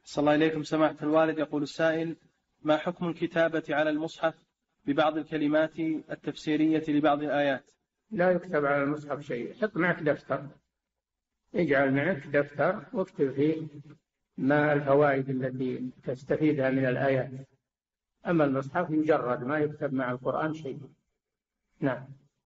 صلى الله إليكم سماحة الوالد. يقول السائل: ما حكم الكتابة على المصحف ببعض الكلمات التفسيرية لبعض الآيات؟ لا يكتب على المصحف شيء. حط معك دفتر، اجعل معك دفتر واكتب فيه ما الفوائد التي تستفيدها من الآيات. أما المصحف يجرد، ما يكتب مع القرآن شيء. نعم.